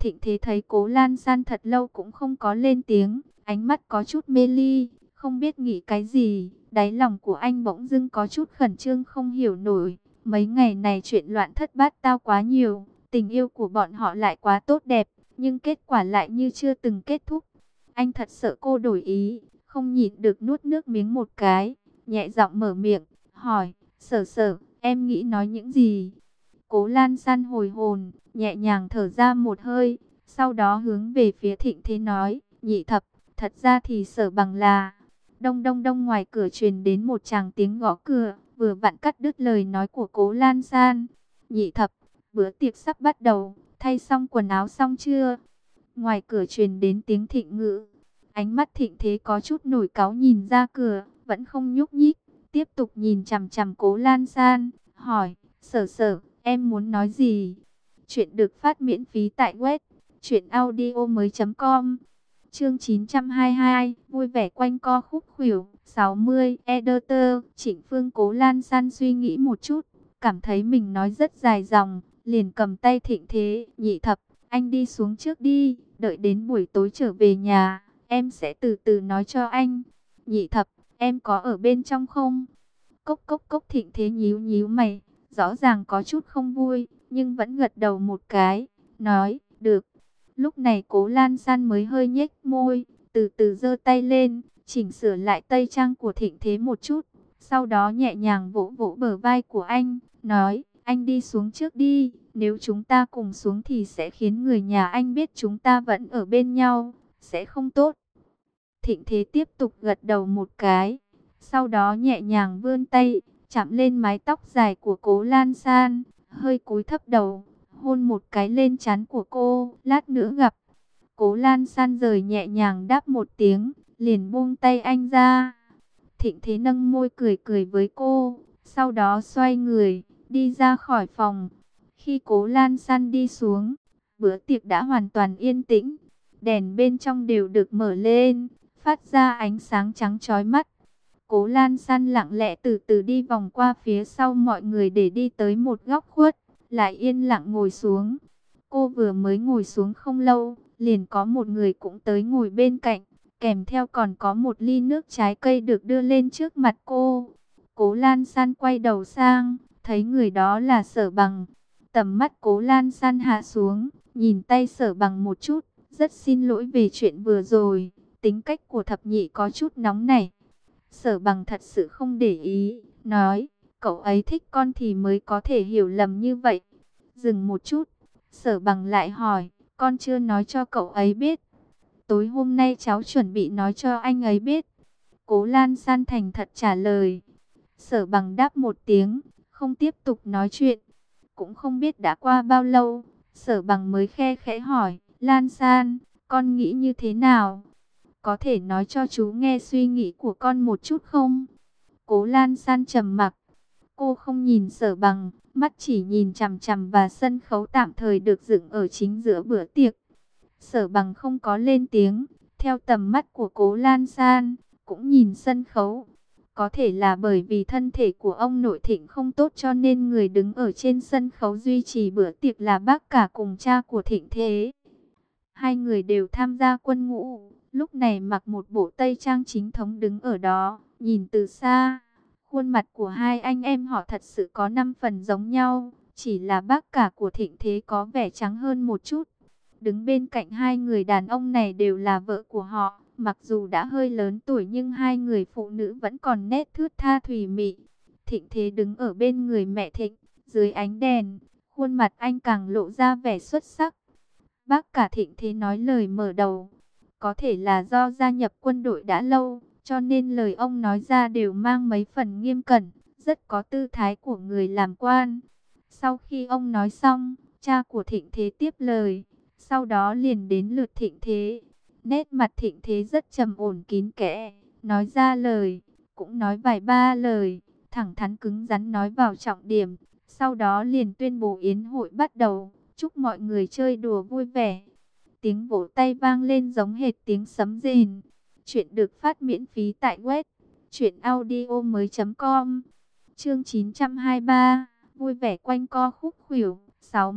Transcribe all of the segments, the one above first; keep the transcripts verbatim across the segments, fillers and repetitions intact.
Thịnh Thế thấy Cố Lan San thật lâu cũng không có lên tiếng, ánh mắt có chút mê ly, không biết nghĩ cái gì. Đáy lòng của anh bỗng dưng có chút khẩn trương không hiểu nổi. Mấy ngày này chuyện loạn thất bát tao quá nhiều, tình yêu của bọn họ lại quá tốt đẹp, nhưng kết quả lại như chưa từng kết thúc. Anh thật sợ cô đổi ý, không nhịn được nuốt nước miếng một cái, nhẹ giọng mở miệng, hỏi, Sở Sở, em nghĩ nói những gì? Cố Lan San hồi hồn, nhẹ nhàng thở ra một hơi, sau đó hướng về phía Thịnh Thế nói, Nhị Thập, thật ra thì Sở Bằng là... Đông đông đông, ngoài cửa truyền đến một tràng tiếng gõ cửa, vừa vặn cắt đứt lời nói của Cố Lan San. Nhị Thập, bữa tiệc sắp bắt đầu, thay xong quần áo xong chưa? Ngoài cửa truyền đến tiếng Thịnh ngữ. Ánh mắt Thịnh Thế có chút nổi cáu nhìn ra cửa, vẫn không nhúc nhích, tiếp tục nhìn chằm chằm Cố Lan San, hỏi, Sở Sở, em muốn nói gì? Chuyện được phát miễn phí tại web truyện audio mới chấm com. Chương chín trăm hai mươi hai, vui vẻ quanh co khúc khuỷu. Sáu mươi, Editor. Trịnh Phương. Cố Lan San suy nghĩ một chút, cảm thấy mình nói rất dài dòng, liền cầm tay Thịnh Thế, Nhị Thập, anh đi xuống trước đi, đợi đến buổi tối trở về nhà, em sẽ từ từ nói cho anh. Nhị Thập, em có ở bên trong không? Cốc cốc cốc. Thịnh Thế nhíu nhíu mày, rõ ràng có chút không vui, nhưng vẫn gật đầu một cái, nói, được. Lúc này Cố Lan San mới hơi nhếch môi, từ từ giơ tay lên, chỉnh sửa lại tây trang của Thịnh Thế một chút. Sau đó nhẹ nhàng vỗ vỗ bờ vai của anh, nói, anh đi xuống trước đi, nếu chúng ta cùng xuống thì sẽ khiến người nhà anh biết chúng ta vẫn ở bên nhau, sẽ không tốt. Thịnh Thế tiếp tục gật đầu một cái, sau đó nhẹ nhàng vươn tay, chạm lên mái tóc dài của Cố Lan San, hơi cúi thấp đầu, hôn một cái lên trán của cô, lát nữa gặp. Cố Lan San rời nhẹ nhàng đáp một tiếng, liền buông tay anh ra. Thịnh Thế nâng môi cười cười với cô, sau đó xoay người, đi ra khỏi phòng. Khi Cố Lan San đi xuống, bữa tiệc đã hoàn toàn yên tĩnh, đèn bên trong đều được mở lên, phát ra ánh sáng trắng chói mắt. Cố Lan San lặng lẽ từ từ đi vòng qua phía sau mọi người để đi tới một góc khuất, lại yên lặng ngồi xuống. Cô vừa mới ngồi xuống không lâu, liền có một người cũng tới ngồi bên cạnh, kèm theo còn có một ly nước trái cây được đưa lên trước mặt cô. Cố Lan San quay đầu sang, thấy người đó là Sở Bằng. Tầm mắt Cố Lan San hạ xuống, nhìn tay Sở Bằng một chút, rất xin lỗi về chuyện vừa rồi, tính cách của thập nhị có chút nóng nảy. Sở Bằng thật sự không để ý, nói, cậu ấy thích con thì mới có thể hiểu lầm như vậy. Dừng một chút, Sở Bằng lại hỏi, con chưa nói cho cậu ấy biết. Tối hôm nay cháu chuẩn bị nói cho anh ấy biết. Cố Lan San thành thật trả lời. Sở Bằng đáp một tiếng, không tiếp tục nói chuyện. Cũng không biết đã qua bao lâu, Sở Bằng mới khe khẽ hỏi, Lan San, con nghĩ như thế nào? Có thể nói cho chú nghe suy nghĩ của con một chút không? Cố Lan San trầm mặc. Cô không nhìn Sở Bằng, mắt chỉ nhìn chằm chằm vào sân khấu tạm thời được dựng ở chính giữa bữa tiệc. Sở Bằng không có lên tiếng, theo tầm mắt của Cố Lan San, cũng nhìn sân khấu. Có thể là bởi vì thân thể của ông nội Thịnh không tốt cho nên người đứng ở trên sân khấu duy trì bữa tiệc là bác cả cùng cha của Thịnh Thế. Hai người đều tham gia quân ngũ, lúc này mặc một bộ tây trang chính thống đứng ở đó, nhìn từ xa. Khuôn mặt của hai anh em họ thật sự có năm phần giống nhau, chỉ là bác cả của Thịnh Thế có vẻ trắng hơn một chút. Đứng bên cạnh hai người đàn ông này đều là vợ của họ, mặc dù đã hơi lớn tuổi nhưng hai người phụ nữ vẫn còn nét thướt tha thùy mị. Thịnh Thế đứng ở bên người mẹ Thịnh, dưới ánh đèn, khuôn mặt anh càng lộ ra vẻ xuất sắc. Bác cả Thịnh Thế nói lời mở đầu, có thể là do gia nhập quân đội đã lâu, cho nên lời ông nói ra đều mang mấy phần nghiêm cẩn, rất có tư thái của người làm quan. Sau khi ông nói xong, cha của Thịnh Thế tiếp lời, sau đó liền đến lượt Thịnh Thế. Nét mặt Thịnh Thế rất trầm ổn kín kẽ, nói ra lời, cũng nói vài ba lời, thẳng thắn cứng rắn nói vào trọng điểm. Sau đó liền tuyên bố yến hội bắt đầu, chúc mọi người chơi đùa vui vẻ. Tiếng vỗ tay vang lên giống hệt tiếng sấm rền. Chuyện được phát miễn phí tại web truyện audio mới chấm com. Chương chín trăm hai mươi ba, vui vẻ quanh co khúc khuỷu. Sáu mốt,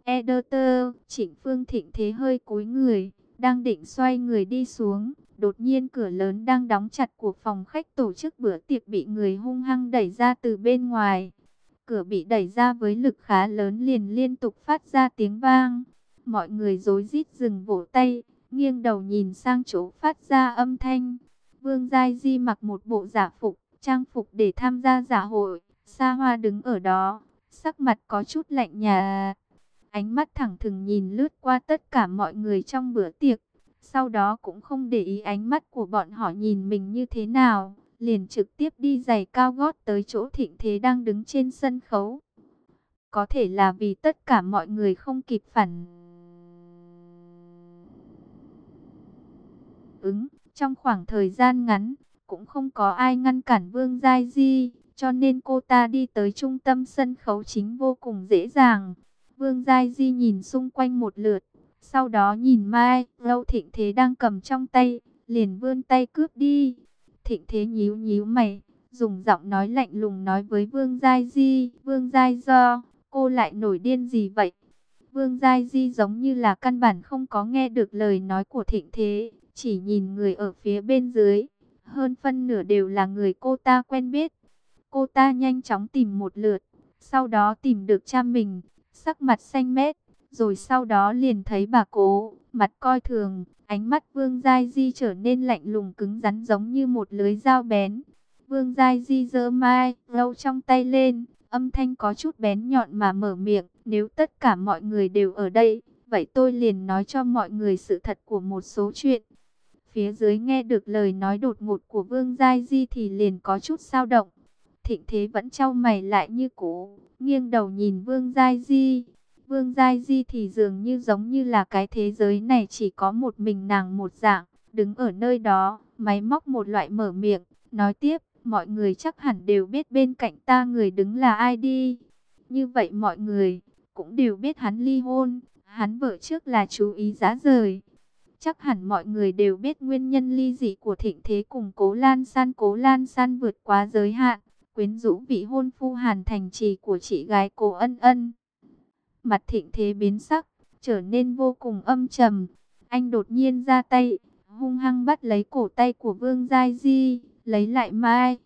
Editor, Trịnh Phương Thịnh Thế hơi cúi người, đang định xoay người đi xuống. Đột nhiên cửa lớn đang đóng chặt của phòng khách tổ chức bữa tiệc bị người hung hăng đẩy ra từ bên ngoài. Cửa bị đẩy ra với lực khá lớn liền liên tục phát ra tiếng vang. Mọi người rối rít dừng vỗ tay, nghiêng đầu nhìn sang chỗ phát ra âm thanh. Vương Giai Di mặc một bộ giả phục, trang phục để tham gia dạ hội. Sa Hoa đứng ở đó, sắc mặt có chút lạnh nhạt. Ánh mắt thẳng thừng nhìn lướt qua tất cả mọi người trong bữa tiệc. Sau đó cũng không để ý ánh mắt của bọn họ nhìn mình như thế nào, liền trực tiếp đi giày cao gót tới chỗ Thịnh Thế đang đứng trên sân khấu. Có thể là vì tất cả mọi người không kịp phản ứng, trong khoảng thời gian ngắn, cũng không có ai ngăn cản Vương Giai Di, cho nên cô ta đi tới trung tâm sân khấu chính vô cùng dễ dàng. Vương Giai Di nhìn xung quanh một lượt, sau đó nhìn Mai Lâu Thịnh Thế đang cầm trong tay, liền vươn tay cướp đi. Thịnh Thế nhíu nhíu mày, dùng giọng nói lạnh lùng nói với Vương Giai Di, Vương Giai Do, cô lại nổi điên gì vậy? Vương Giai Di giống như là căn bản không có nghe được lời nói của Thịnh Thế, chỉ nhìn người ở phía bên dưới, hơn phân nửa đều là người cô ta quen biết. Cô ta nhanh chóng tìm một lượt, sau đó tìm được cha mình, sắc mặt xanh mét, rồi sau đó liền thấy bà Cố, mặt coi thường, ánh mắt Vương Giai Di trở nên lạnh lùng cứng rắn giống như một lưới dao bén. Vương Giai Di giơ Mai Lâu trong tay lên, âm thanh có chút bén nhọn mà mở miệng, nếu tất cả mọi người đều ở đây, vậy tôi liền nói cho mọi người sự thật của một số chuyện. Phía dưới nghe được lời nói đột ngột của Vương Giai Di thì liền có chút dao động. Thịnh Thế vẫn chau mày lại như cũ, nghiêng đầu nhìn Vương Giai Di. Vương Giai Di thì dường như giống như là cái thế giới này chỉ có một mình nàng một dạng, đứng ở nơi đó, máy móc một loại mở miệng, nói tiếp, mọi người chắc hẳn đều biết bên cạnh ta người đứng là ai đi. Như vậy mọi người cũng đều biết hắn ly hôn, hắn vợ trước là chú ý giá rời. Chắc hẳn mọi người đều biết nguyên nhân ly dị của Thịnh Thế cùng Cố Lan San. Cố Lan San vượt quá giới hạn, quyến rũ vị hôn phu Hàn Thành Trì của chị gái Cố Ân Ân. Mặt Thịnh Thế biến sắc, trở nên vô cùng âm trầm. Anh đột nhiên ra tay, hung hăng bắt lấy cổ tay của Vương Giai Di, lấy lại Mai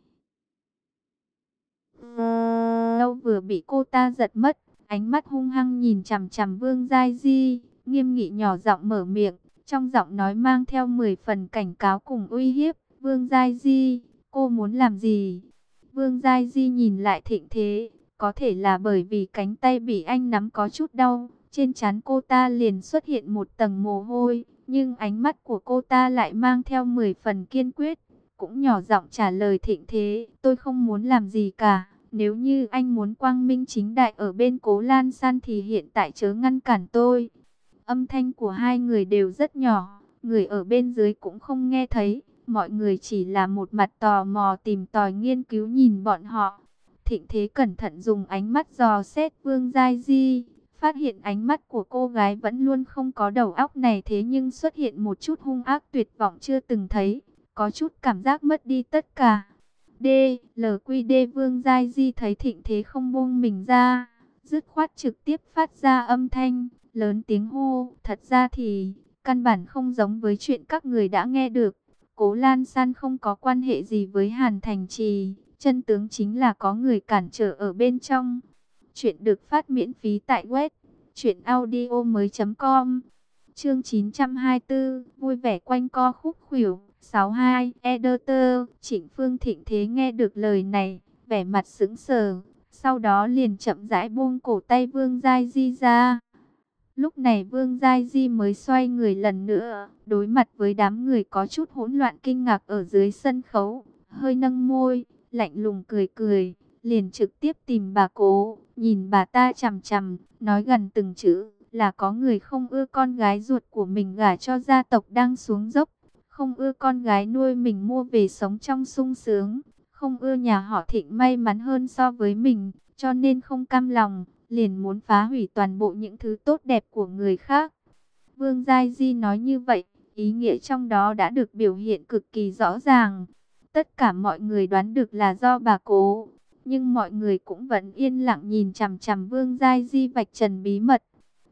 Lâu vừa bị cô ta giật mất, ánh mắt hung hăng nhìn chằm chằm Vương Giai Di, nghiêm nghị nhỏ giọng mở miệng, trong giọng nói mang theo mười phần cảnh cáo cùng uy hiếp. Vương Giai Di, cô muốn làm gì? Vương Giai Di nhìn lại Thịnh Thế, có thể là bởi vì cánh tay bị anh nắm có chút đau, trên trán cô ta liền xuất hiện một tầng mồ hôi, nhưng ánh mắt của cô ta lại mang theo mười phần kiên quyết, cũng nhỏ giọng trả lời Thịnh Thế, tôi không muốn làm gì cả. Nếu như anh muốn quang minh chính đại ở bên Cố Lan San thì hiện tại chớ ngăn cản tôi. Âm thanh của hai người đều rất nhỏ, người ở bên dưới cũng không nghe thấy. Mọi người chỉ là một mặt tò mò tìm tòi nghiên cứu nhìn bọn họ. Thịnh Thế cẩn thận dùng ánh mắt dò xét Vương Giai Di, phát hiện ánh mắt của cô gái vẫn luôn không có đầu óc này, thế nhưng xuất hiện một chút hung ác tuyệt vọng chưa từng thấy, có chút cảm giác mất đi tất cả. D, L Q D. Vương Giai Di thấy Thịnh Thế không buông mình ra, dứt khoát trực tiếp phát ra âm thanh, lớn tiếng hô, thật ra thì, căn bản không giống với chuyện các người đã nghe được. Cố Lan San không có quan hệ gì với Hàn Thành Trì, chân tướng chính là có người cản trở ở bên trong. Chuyện được phát miễn phí tại web truyện audio mới chấm com. Chương chín trăm hai mươi tư, vui vẻ quanh co khúc khuỷu. sáu hai, Editor, Trịnh Phương Thịnh Thế nghe được lời này, vẻ mặt sững sờ, sau đó liền chậm rãi buông cổ tay Vương Giai Di ra. Lúc này Vương Giai Di mới xoay người lần nữa, đối mặt với đám người có chút hỗn loạn kinh ngạc ở dưới sân khấu, hơi nâng môi, lạnh lùng cười cười, liền trực tiếp tìm bà Cố, nhìn bà ta chằm chằm, nói gần từng chữ, là có người không ưa con gái ruột của mình gả cho gia tộc đang xuống dốc, không ưa con gái nuôi mình mua về sống trong sung sướng, không ưa nhà họ Thịnh may mắn hơn so với mình, cho nên không cam lòng, liền muốn phá hủy toàn bộ những thứ tốt đẹp của người khác. Vương Giai Di nói như vậy, ý nghĩa trong đó đã được biểu hiện cực kỳ rõ ràng. Tất cả mọi người đoán được là do bà Cố, nhưng mọi người cũng vẫn yên lặng nhìn chằm chằm Vương Giai Di vạch trần bí mật.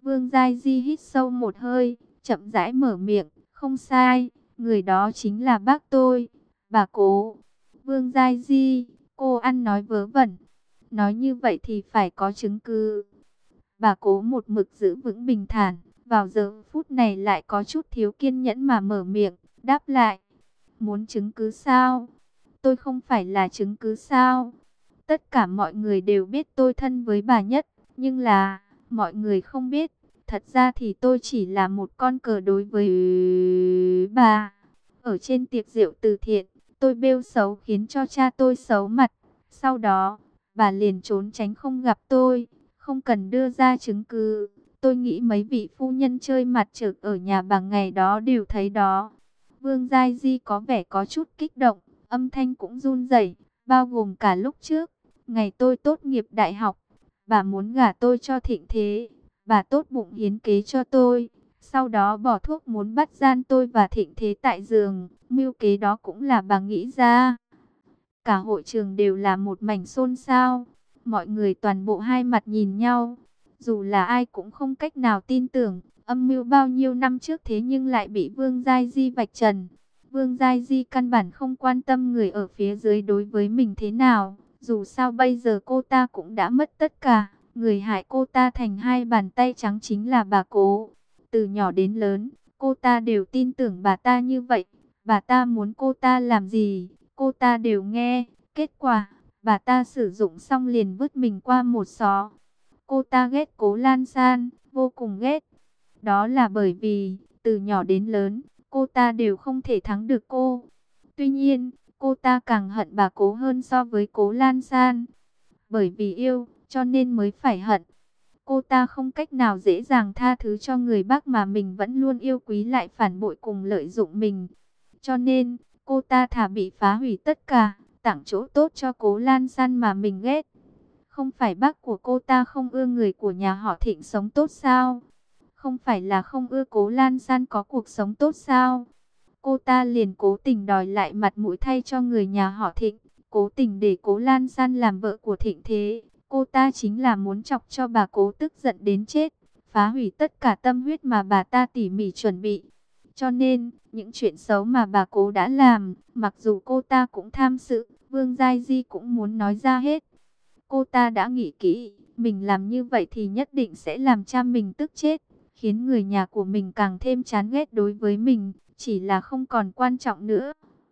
Vương Giai Di hít sâu một hơi, chậm rãi mở miệng, không sai, người đó chính là bác tôi, bà Cố. Vương Giai Di, cô ăn nói vớ vẩn, nói như vậy thì phải có chứng cứ. Bà Cố một mực giữ vững bình thản, vào giờ phút này lại có chút thiếu kiên nhẫn mà mở miệng, đáp lại. Muốn chứng cứ sao? Tôi không phải là chứng cứ sao? Tất cả mọi người đều biết tôi thân với bà Nhất, nhưng là, mọi người không biết, thật ra thì tôi chỉ là một con cờ đối với bà. Ở trên tiệc rượu từ thiện, tôi bêu xấu khiến cho cha tôi xấu mặt. Sau đó, bà liền trốn tránh không gặp tôi, không cần đưa ra chứng cứ. Tôi nghĩ mấy vị phu nhân chơi mặt trược ở nhà bà ngày đó đều thấy đó. Vương Giai Di có vẻ có chút kích động, âm thanh cũng run rẩy, bao gồm cả lúc trước. Ngày tôi tốt nghiệp đại học, bà muốn gả tôi cho Thịnh Thế, bà tốt bụng hiến kế cho tôi. Sau đó bỏ thuốc muốn bắt gian tôi và Thịnh Thế tại giường, mưu kế đó cũng là bà nghĩ ra. Cả hội trường đều là một mảnh xôn xao, mọi người toàn bộ hai mặt nhìn nhau. Dù là ai cũng không cách nào tin tưởng, âm mưu bao nhiêu năm trước thế nhưng lại bị Vương Giai Di vạch trần. Vương Giai Di căn bản không quan tâm người ở phía dưới đối với mình thế nào. Dù sao bây giờ cô ta cũng đã mất tất cả, người hại cô ta thành hai bàn tay trắng chính là bà Cố. Từ nhỏ đến lớn, cô ta đều tin tưởng bà ta như vậy. Bà ta muốn cô ta làm gì, cô ta đều nghe. Kết quả, bà ta sử dụng xong liền vứt mình qua một xó. Cô ta ghét Cố Lan San, vô cùng ghét. Đó là bởi vì, từ nhỏ đến lớn, cô ta đều không thể thắng được cô. Tuy nhiên, cô ta càng hận bà Cố hơn so với Cố Lan San. Bởi vì yêu, cho nên mới phải hận. Cô ta không cách nào dễ dàng tha thứ cho người bác mà mình vẫn luôn yêu quý lại phản bội cùng lợi dụng mình. Cho nên, cô ta thà bị phá hủy tất cả, tặng chỗ tốt cho Cố Lan San mà mình ghét. Không phải bác của cô ta không ưa người của nhà họ Thịnh sống tốt sao? Không phải là không ưa Cố Lan San có cuộc sống tốt sao? Cô ta liền cố tình đòi lại mặt mũi thay cho người nhà họ Thịnh, cố tình để Cố Lan San làm vợ của Thịnh Thế. Cô ta chính là muốn chọc cho bà Cố tức giận đến chết, phá hủy tất cả tâm huyết mà bà ta tỉ mỉ chuẩn bị. Cho nên, những chuyện xấu mà bà Cố đã làm, mặc dù cô ta cũng tham sự, Vương Giai Di cũng muốn nói ra hết. Cô ta đã nghĩ kỹ, mình làm như vậy thì nhất định sẽ làm cha mình tức chết, khiến người nhà của mình càng thêm chán ghét đối với mình, chỉ là không còn quan trọng nữa.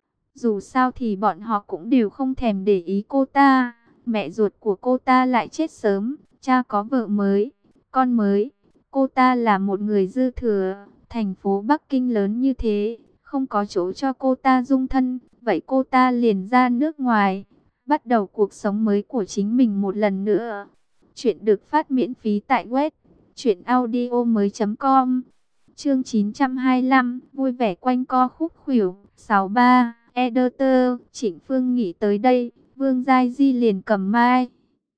Dù sao thì bọn họ cũng đều không thèm để ý cô ta. Mẹ ruột của cô ta lại chết sớm, cha có vợ mới, con mới. Cô ta là một người dư thừa, thành phố Bắc Kinh lớn như thế, không có chỗ cho cô ta dung thân. Vậy cô ta liền ra nước ngoài, bắt đầu cuộc sống mới của chính mình một lần nữa. Chuyện được phát miễn phí tại web truyện audio mới chấm com. Chương chín trăm hai mươi lăm, vui vẻ quanh co khúc khuỷu. Sáu ba, Editor, Trịnh Phương nghĩ tới đây, Vương Giai Di liền cầm mai.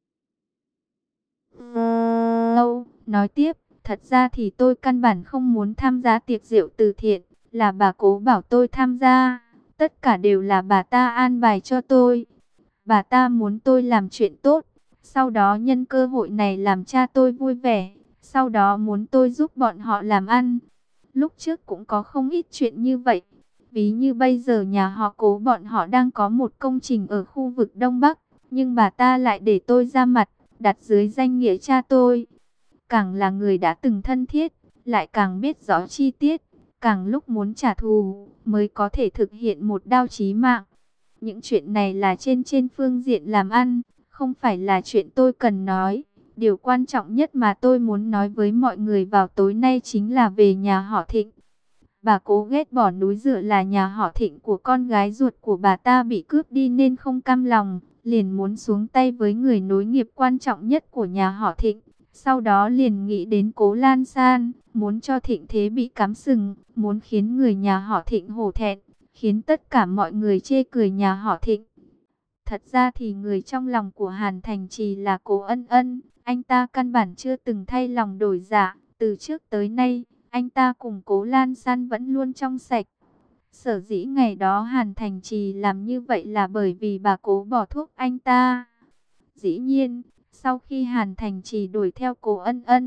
Lâu, nói tiếp, thật ra thì tôi căn bản không muốn tham gia tiệc rượu từ thiện, là bà Cố bảo tôi tham gia, tất cả đều là bà ta an bài cho tôi. Bà ta muốn tôi làm chuyện tốt, sau đó nhân cơ hội này làm cha tôi vui vẻ, sau đó muốn tôi giúp bọn họ làm ăn. Lúc trước cũng có không ít chuyện như vậy. Ví như bây giờ nhà họ Cố bọn họ đang có một công trình ở khu vực Đông Bắc, nhưng bà ta lại để tôi ra mặt, đặt dưới danh nghĩa cha tôi. Càng là người đã từng thân thiết, lại càng biết rõ chi tiết, càng lúc muốn trả thù, mới có thể thực hiện một đao chí mạng. Những chuyện này là trên trên phương diện làm ăn, không phải là chuyện tôi cần nói. Điều quan trọng nhất mà tôi muốn nói với mọi người vào tối nay chính là về nhà họ Thịnh. Bà Cố ghét bỏ núi Dựa là nhà họ Thịnh của con gái ruột của bà ta bị cướp đi nên không cam lòng, liền muốn xuống tay với người nối nghiệp quan trọng nhất của nhà họ Thịnh. Sau đó liền nghĩ đến Cố Lan San, muốn cho Thịnh Thế bị cắm sừng, muốn khiến người nhà họ Thịnh hổ thẹn, khiến tất cả mọi người chê cười nhà họ Thịnh. Thật ra thì người trong lòng của Hàn Thành Trì là Cố Ân Ân, anh ta căn bản chưa từng thay lòng đổi dạ, từ trước tới nay, anh ta cùng Cố Lan San vẫn luôn trong sạch. Sở dĩ ngày đó Hàn Thành Trì làm như vậy là bởi vì bà Cố bỏ thuốc anh ta. Dĩ nhiên, sau khi Hàn Thành Trì đuổi theo Cố Ân Ân,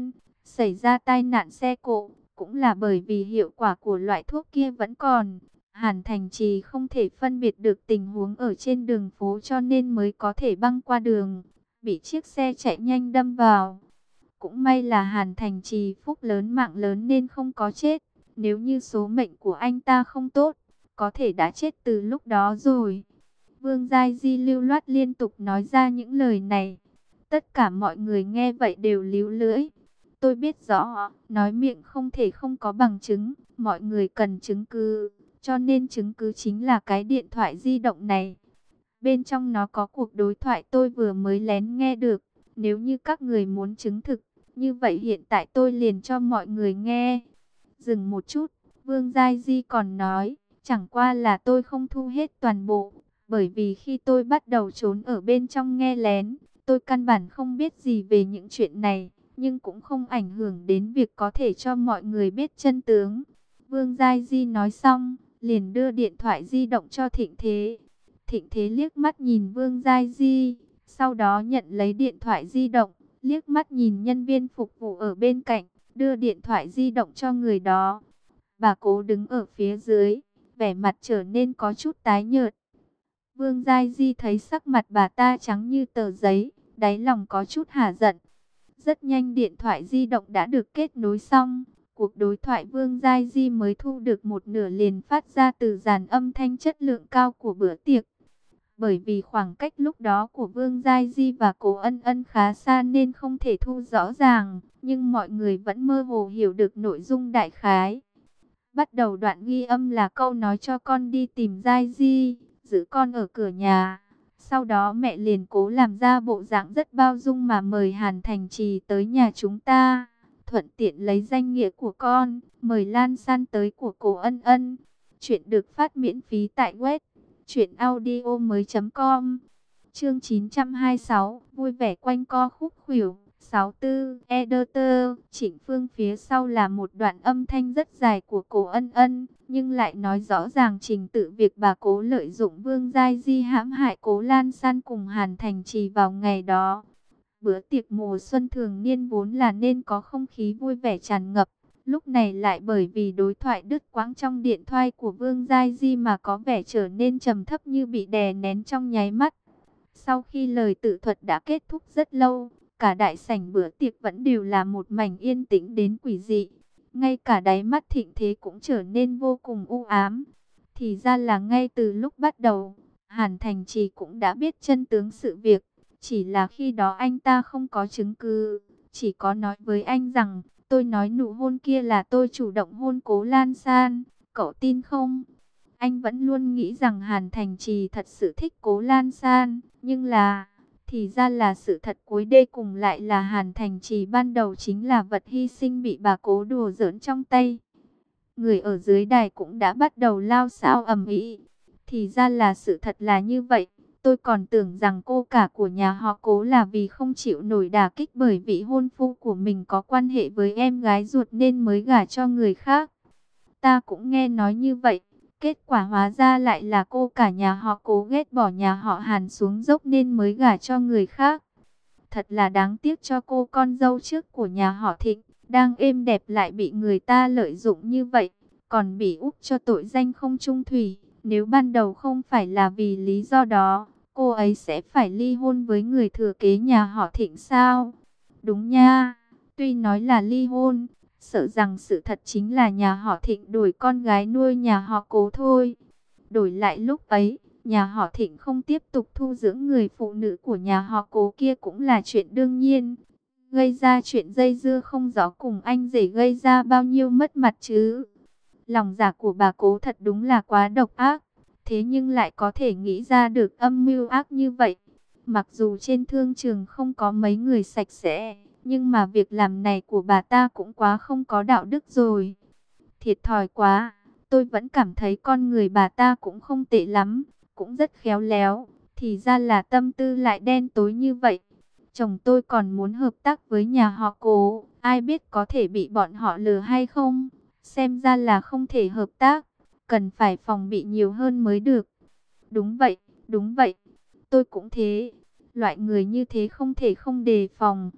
xảy ra tai nạn xe cộ, cũng là bởi vì hiệu quả của loại thuốc kia vẫn còn. Hàn Thành Trì không thể phân biệt được tình huống ở trên đường phố cho nên mới có thể băng qua đường, bị chiếc xe chạy nhanh đâm vào. Cũng may là Hàn Thành Trì phúc lớn mạng lớn nên không có chết. Nếu như số mệnh của anh ta không tốt, có thể đã chết từ lúc đó rồi. Vương Giai Di lưu loát liên tục nói ra những lời này. Tất cả mọi người nghe vậy đều líu lưỡi. Tôi biết rõ, nói miệng không thể không có bằng chứng, mọi người cần chứng cứ, cho nên chứng cứ chính là cái điện thoại di động này. Bên trong nó có cuộc đối thoại tôi vừa mới lén nghe được, nếu như các người muốn chứng thực, như vậy hiện tại tôi liền cho mọi người nghe. Dừng một chút, Vương Giai Di còn nói, chẳng qua là tôi không thu hết toàn bộ, bởi vì khi tôi bắt đầu trốn ở bên trong nghe lén, tôi căn bản không biết gì về những chuyện này, nhưng cũng không ảnh hưởng đến việc có thể cho mọi người biết chân tướng. Vương Giai Di nói xong, liền đưa điện thoại di động cho Thịnh Thế. Thịnh Thế liếc mắt nhìn Vương Giai Di, sau đó nhận lấy điện thoại di động, liếc mắt nhìn nhân viên phục vụ ở bên cạnh, đưa điện thoại di động cho người đó. Bà Cố đứng ở phía dưới, vẻ mặt trở nên có chút tái nhợt. Vương Giai Di thấy sắc mặt bà ta trắng như tờ giấy, đáy lòng có chút hả giận. Rất nhanh điện thoại di động đã được kết nối xong. Cuộc đối thoại Vương Giai Di mới thu được một nửa liền phát ra từ dàn âm thanh chất lượng cao của bữa tiệc. Bởi vì khoảng cách lúc đó của Vương Giai Di và Cố Ân Ân khá xa nên không thể thu rõ ràng, nhưng mọi người vẫn mơ hồ hiểu được nội dung đại khái. Bắt đầu đoạn ghi âm là câu nói cho con đi tìm Giai Di, giữ con ở cửa nhà. Sau đó mẹ liền cố làm ra bộ dạng rất bao dung mà mời Hàn Thành Trì tới nhà chúng ta. Thuận tiện lấy danh nghĩa của con, mời Lan San tới của Cố Ân Ân. Chuyện được phát miễn phí tại web truyện audio mới chấm com. Chương chín trăm hai mươi sáu, vui vẻ quanh co khúc khuỷu. sáu mươi tư, Editor, Trịnh Phương phía sau là một đoạn âm thanh rất dài của Cố Ân Ân, nhưng lại nói rõ ràng trình tự việc bà Cố lợi dụng Vương Giai Di hãm hại Cố Lan San cùng Hàn Thành Trì vào ngày đó. Bữa tiệc mùa xuân thường niên vốn là nên có không khí vui vẻ tràn ngập, lúc này lại bởi vì đối thoại đứt quãng trong điện thoại của Vương Giai Di mà có vẻ trở nên trầm thấp như bị đè nén trong nháy mắt. Sau khi lời tự thuật đã kết thúc rất lâu, cả đại sảnh bữa tiệc vẫn đều là một mảnh yên tĩnh đến quỷ dị. Ngay cả đáy mắt Thịnh Thế cũng trở nên vô cùng u ám. Thì ra là ngay từ lúc bắt đầu, Hàn Thành Trì cũng đã biết chân tướng sự việc. Chỉ là khi đó anh ta không có chứng cứ, chỉ có nói với anh rằng, tôi nói nụ hôn kia là tôi chủ động hôn Cố Lan San, cậu tin không? Anh vẫn luôn nghĩ rằng Hàn Thành Trì thật sự thích Cố Lan San, nhưng là, thì ra là sự thật cuối đê cùng lại là Hàn Thành Trì ban đầu chính là vật hy sinh bị bà Cố đùa giỡn trong tay. Người ở dưới đài cũng đã bắt đầu lao xao ầm ĩ. Thì ra là sự thật là như vậy. Tôi còn tưởng rằng cô cả của nhà họ Cố là vì không chịu nổi đả kích bởi vị hôn phu của mình có quan hệ với em gái ruột nên mới gả cho người khác. Ta cũng nghe nói như vậy. Kết quả hóa ra lại là cô cả nhà họ Cố ghét bỏ nhà họ Hàn xuống dốc nên mới gả cho người khác. Thật là đáng tiếc cho cô con dâu trước của nhà họ Thịnh, đang êm đẹp lại bị người ta lợi dụng như vậy, còn bị úp cho tội danh không trung thủy. Nếu ban đầu không phải là vì lý do đó, cô ấy sẽ phải ly hôn với người thừa kế nhà họ Thịnh sao? Đúng nha, tuy nói là ly hôn, sợ rằng sự thật chính là nhà họ Thịnh đổi con gái nuôi nhà họ Cố thôi. Đổi lại lúc ấy, nhà họ Thịnh không tiếp tục thu dưỡng người phụ nữ của nhà họ Cố kia cũng là chuyện đương nhiên. Gây ra chuyện dây dưa không rõ cùng anh rể gây ra bao nhiêu mất mặt chứ. Lòng dạ của bà Cố thật đúng là quá độc ác, thế nhưng lại có thể nghĩ ra được âm mưu ác như vậy. Mặc dù trên thương trường không có mấy người sạch sẽ, nhưng mà việc làm này của bà ta cũng quá không có đạo đức rồi. Thiệt thòi quá, tôi vẫn cảm thấy con người bà ta cũng không tệ lắm, cũng rất khéo léo, thì ra là tâm tư lại đen tối như vậy. Chồng tôi còn muốn hợp tác với nhà họ Cố, ai biết có thể bị bọn họ lừa hay không? Xem ra là không thể hợp tác, cần phải phòng bị nhiều hơn mới được. Đúng vậy, đúng vậy, tôi cũng thế. Loại người như thế không thể không đề phòng.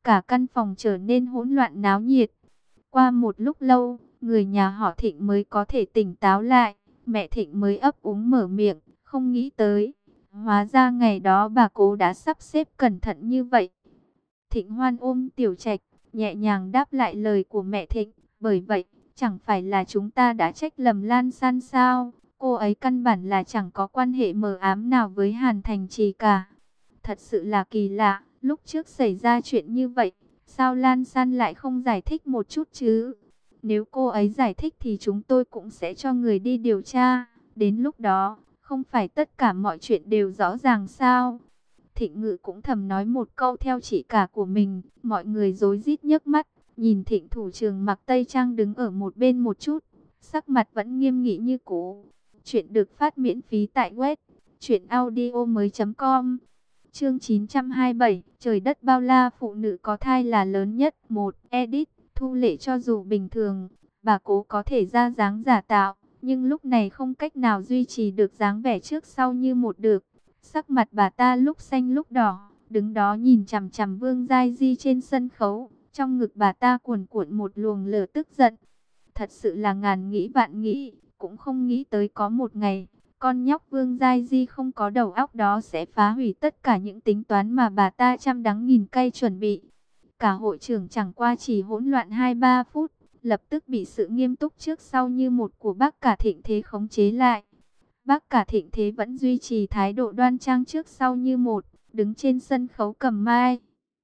Cả căn phòng trở nên hỗn loạn náo nhiệt. Qua một lúc lâu, người nhà họ Thịnh mới có thể tỉnh táo lại. Mẹ Thịnh mới ấp úng mở miệng, không nghĩ tới. Hóa ra ngày đó bà Cố đã sắp xếp cẩn thận như vậy. Thịnh Hoan ôm Tiểu Trạch, nhẹ nhàng đáp lại lời của mẹ Thịnh. Bởi vậy, chẳng phải là chúng ta đã trách lầm Lan San sao? Cô ấy căn bản là chẳng có quan hệ mờ ám nào với Hàn Thành Trì cả. Thật sự là kỳ lạ, lúc trước xảy ra chuyện như vậy, sao Lan San lại không giải thích một chút chứ? Nếu cô ấy giải thích thì chúng tôi cũng sẽ cho người đi điều tra. Đến lúc đó, không phải tất cả mọi chuyện đều rõ ràng sao? Thịnh Ngự cũng thầm nói một câu theo chỉ cả của mình. Mọi người rối rít nhấc mắt, nhìn Thịnh thủ trưởng mặc tây trang đứng ở một bên một chút, sắc mặt vẫn nghiêm nghị như cũ. Chuyện được phát miễn phí tại web truyện audio mới.com. Chương chín trăm hai mươi bảy, trời đất bao la, phụ nữ có thai là lớn nhất. Một, edit, Thu Lệ cho dù bình thường, bà Cố có thể ra dáng giả tạo, nhưng lúc này không cách nào duy trì được dáng vẻ trước sau như một được. Sắc mặt bà ta lúc xanh lúc đỏ, đứng đó nhìn chằm chằm Vương Giai Di trên sân khấu, trong ngực bà ta cuồn cuộn một luồng lửa tức giận. Thật sự là ngàn nghĩ vạn nghĩ, cũng không nghĩ tới có một ngày, con nhóc Vương Giai Di không có đầu óc đó sẽ phá hủy tất cả những tính toán mà bà ta trăm đắng nghìn cay chuẩn bị. Cả hội trường chẳng qua chỉ hỗn loạn hai ba phút, lập tức bị sự nghiêm túc trước sau như một của bác cả Thịnh Thế khống chế lại. Bác cả Thịnh Thế vẫn duy trì thái độ đoan trang trước sau như một, đứng trên sân khấu cầm mai.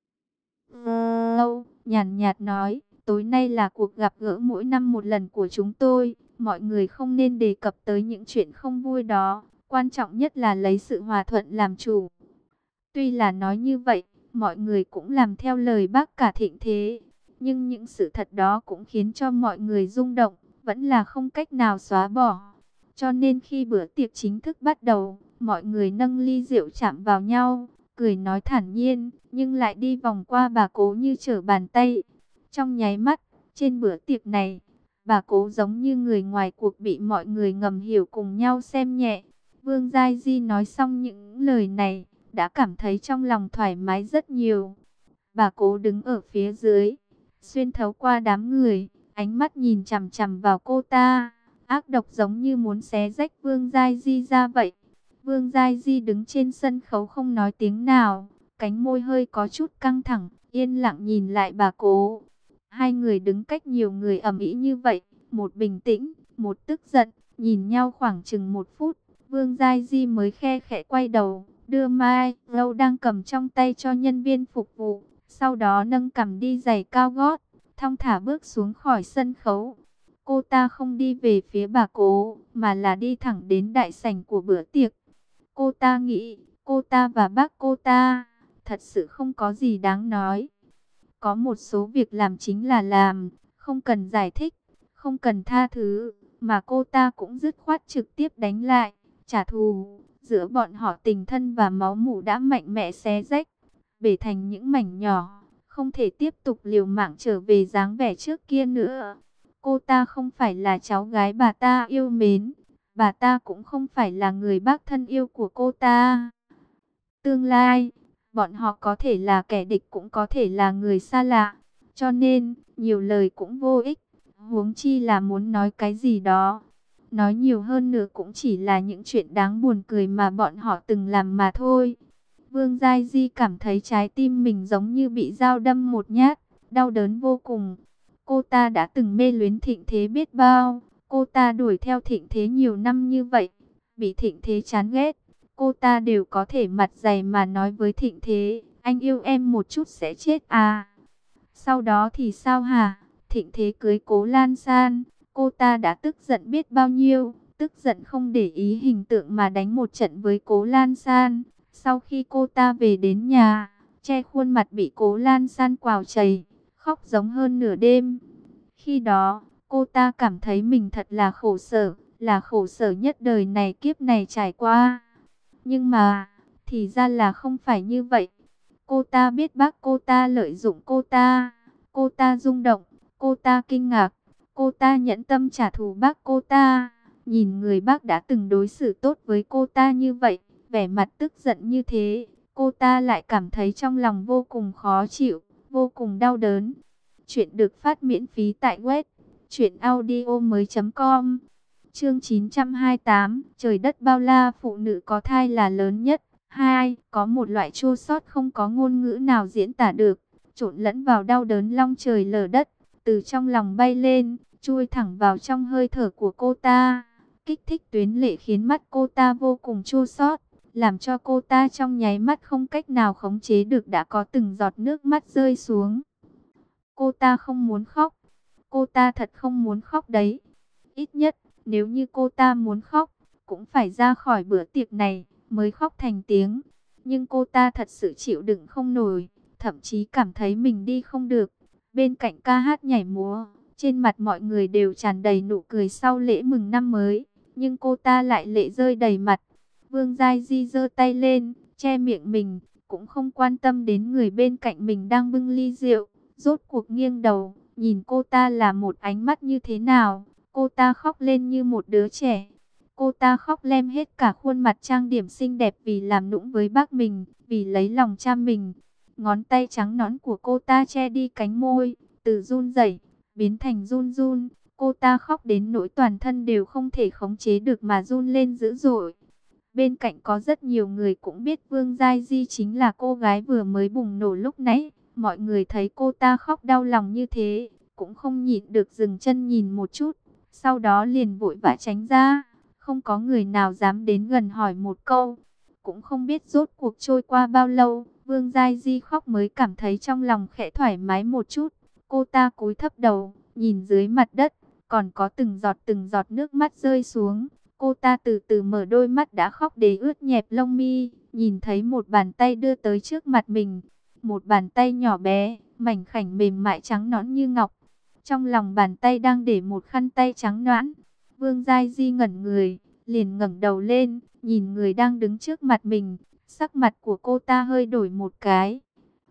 Lâu, nhàn nhạt nói, tối nay là cuộc gặp gỡ mỗi năm một lần của chúng tôi. Mọi người không nên đề cập tới những chuyện không vui đó. Quan trọng nhất là lấy sự hòa thuận làm chủ. Tuy là nói như vậy, mọi người cũng làm theo lời bác cả Thịnh Thế. Nhưng những sự thật đó cũng khiến cho mọi người rung động, vẫn là không cách nào xóa bỏ. Cho nên khi bữa tiệc chính thức bắt đầu, mọi người nâng ly rượu chạm vào nhau, cười nói thản nhiên, nhưng lại đi vòng qua bà Cố như trở bàn tay. Trong nháy mắt, trên bữa tiệc này, bà Cố giống như người ngoài cuộc bị mọi người ngầm hiểu cùng nhau xem nhẹ. Vương Giai Di nói xong những lời này, đã cảm thấy trong lòng thoải mái rất nhiều. Bà Cố đứng ở phía dưới, xuyên thấu qua đám người, ánh mắt nhìn chằm chằm vào cô ta, ác độc giống như muốn xé rách Vương Giai Di ra vậy. Vương Giai Di đứng trên sân khấu không nói tiếng nào, cánh môi hơi có chút căng thẳng, yên lặng nhìn lại bà Cố. Hai người đứng cách nhiều người ầm ĩ như vậy, một bình tĩnh, một tức giận, nhìn nhau khoảng chừng một phút, Vương Giai Di mới khe khẽ quay đầu, đưa mai lâu đang cầm trong tay cho nhân viên phục vụ, sau đó nâng cằm đi giày cao gót, thong thả bước xuống khỏi sân khấu. Cô ta không đi về phía bà Cố, mà là đi thẳng đến đại sảnh của bữa tiệc. Cô ta nghĩ, cô ta và bác cô ta, thật sự không có gì đáng nói. Có một số việc làm chính là làm, không cần giải thích, không cần tha thứ, mà cô ta cũng dứt khoát trực tiếp đánh lại, trả thù. Giữa bọn họ tình thân và máu mủ đã mạnh mẽ xé rách, bể thành những mảnh nhỏ, không thể tiếp tục liều mạng trở về dáng vẻ trước kia nữa. Cô ta không phải là cháu gái bà ta yêu mến, bà ta cũng không phải là người bác thân yêu của cô ta. Tương lai, bọn họ có thể là kẻ địch cũng có thể là người xa lạ, cho nên nhiều lời cũng vô ích, huống chi là muốn nói cái gì đó. Nói nhiều hơn nữa cũng chỉ là những chuyện đáng buồn cười mà bọn họ từng làm mà thôi. Vương Giai Di cảm thấy trái tim mình giống như bị dao đâm một nhát, đau đớn vô cùng. Cô ta đã từng mê luyến Thịnh Thế biết bao, cô ta đuổi theo Thịnh Thế nhiều năm như vậy, bị Thịnh Thế chán ghét. Cô ta đều có thể mặt dày mà nói với Thịnh Thế, anh yêu em một chút sẽ chết à. Sau đó thì sao hả? Thịnh Thế cưới Cố Lan San, cô ta đã tức giận biết bao nhiêu, tức giận không để ý hình tượng mà đánh một trận với Cố Lan San. Sau khi cô ta về đến nhà, che khuôn mặt bị Cố Lan San quào chảy, khóc giống hơn nửa đêm. Khi đó, cô ta cảm thấy mình thật là khổ sở, là khổ sở nhất đời này kiếp này trải qua. Nhưng mà, thì ra là không phải như vậy. Cô ta biết bác cô ta lợi dụng cô ta, cô ta rung động, cô ta kinh ngạc, cô ta nhẫn tâm trả thù bác cô ta. Nhìn người bác đã từng đối xử tốt với cô ta như vậy, vẻ mặt tức giận như thế, cô ta lại cảm thấy trong lòng vô cùng khó chịu, vô cùng đau đớn. Chuyện được phát miễn phí tại web truyện audio mới.com. Chương chín trăm hai mươi tám, trời đất bao la, phụ nữ có thai là lớn nhất. Hai, có một loại chua xót không có ngôn ngữ nào diễn tả được, trộn lẫn vào đau đớn long trời lở đất, từ trong lòng bay lên, chui thẳng vào trong hơi thở của cô ta, kích thích tuyến lệ khiến mắt cô ta vô cùng chua xót, làm cho cô ta trong nháy mắt không cách nào khống chế được đã có từng giọt nước mắt rơi xuống. Cô ta không muốn khóc, cô ta thật không muốn khóc đấy. Ít nhất, nếu như cô ta muốn khóc, cũng phải ra khỏi bữa tiệc này mới khóc thành tiếng. Nhưng cô ta thật sự chịu đựng không nổi, thậm chí cảm thấy mình đi không được. Bên cạnh ca hát nhảy múa, trên mặt mọi người đều tràn đầy nụ cười sau lễ mừng năm mới, nhưng cô ta lại lệ rơi đầy mặt. Vương Giai Di giơ tay lên, che miệng mình, cũng không quan tâm đến người bên cạnh mình đang bưng ly rượu, rốt cuộc nghiêng đầu, nhìn cô ta là một ánh mắt như thế nào. Cô ta khóc lên như một đứa trẻ. Cô ta khóc lem hết cả khuôn mặt trang điểm xinh đẹp vì làm nũng với bác mình, vì lấy lòng cha mình. Ngón tay trắng nõn của cô ta che đi cánh môi, từ run rẩy biến thành run run. Cô ta khóc đến nỗi toàn thân đều không thể khống chế được mà run lên dữ dội. Bên cạnh có rất nhiều người cũng biết Vương Giai Di chính là cô gái vừa mới bùng nổ lúc nãy. Mọi người thấy cô ta khóc đau lòng như thế, cũng không nhịn được dừng chân nhìn một chút. Sau đó liền vội vã tránh ra, không có người nào dám đến gần hỏi một câu. Cũng không biết rốt cuộc trôi qua bao lâu, Vương Giai Di khóc mới cảm thấy trong lòng khẽ thoải mái một chút. Cô ta cúi thấp đầu, nhìn dưới mặt đất, còn có từng giọt từng giọt nước mắt rơi xuống. Cô ta từ từ mở đôi mắt đã khóc để ướt nhẹp lông mi, nhìn thấy một bàn tay đưa tới trước mặt mình. Một bàn tay nhỏ bé, mảnh khảnh mềm mại trắng nõn như ngọc. Trong lòng bàn tay đang để một khăn tay trắng nõn. Vương Giai Di ngẩn người, liền ngẩng đầu lên, nhìn người đang đứng trước mặt mình. Sắc mặt của cô ta hơi đổi một cái.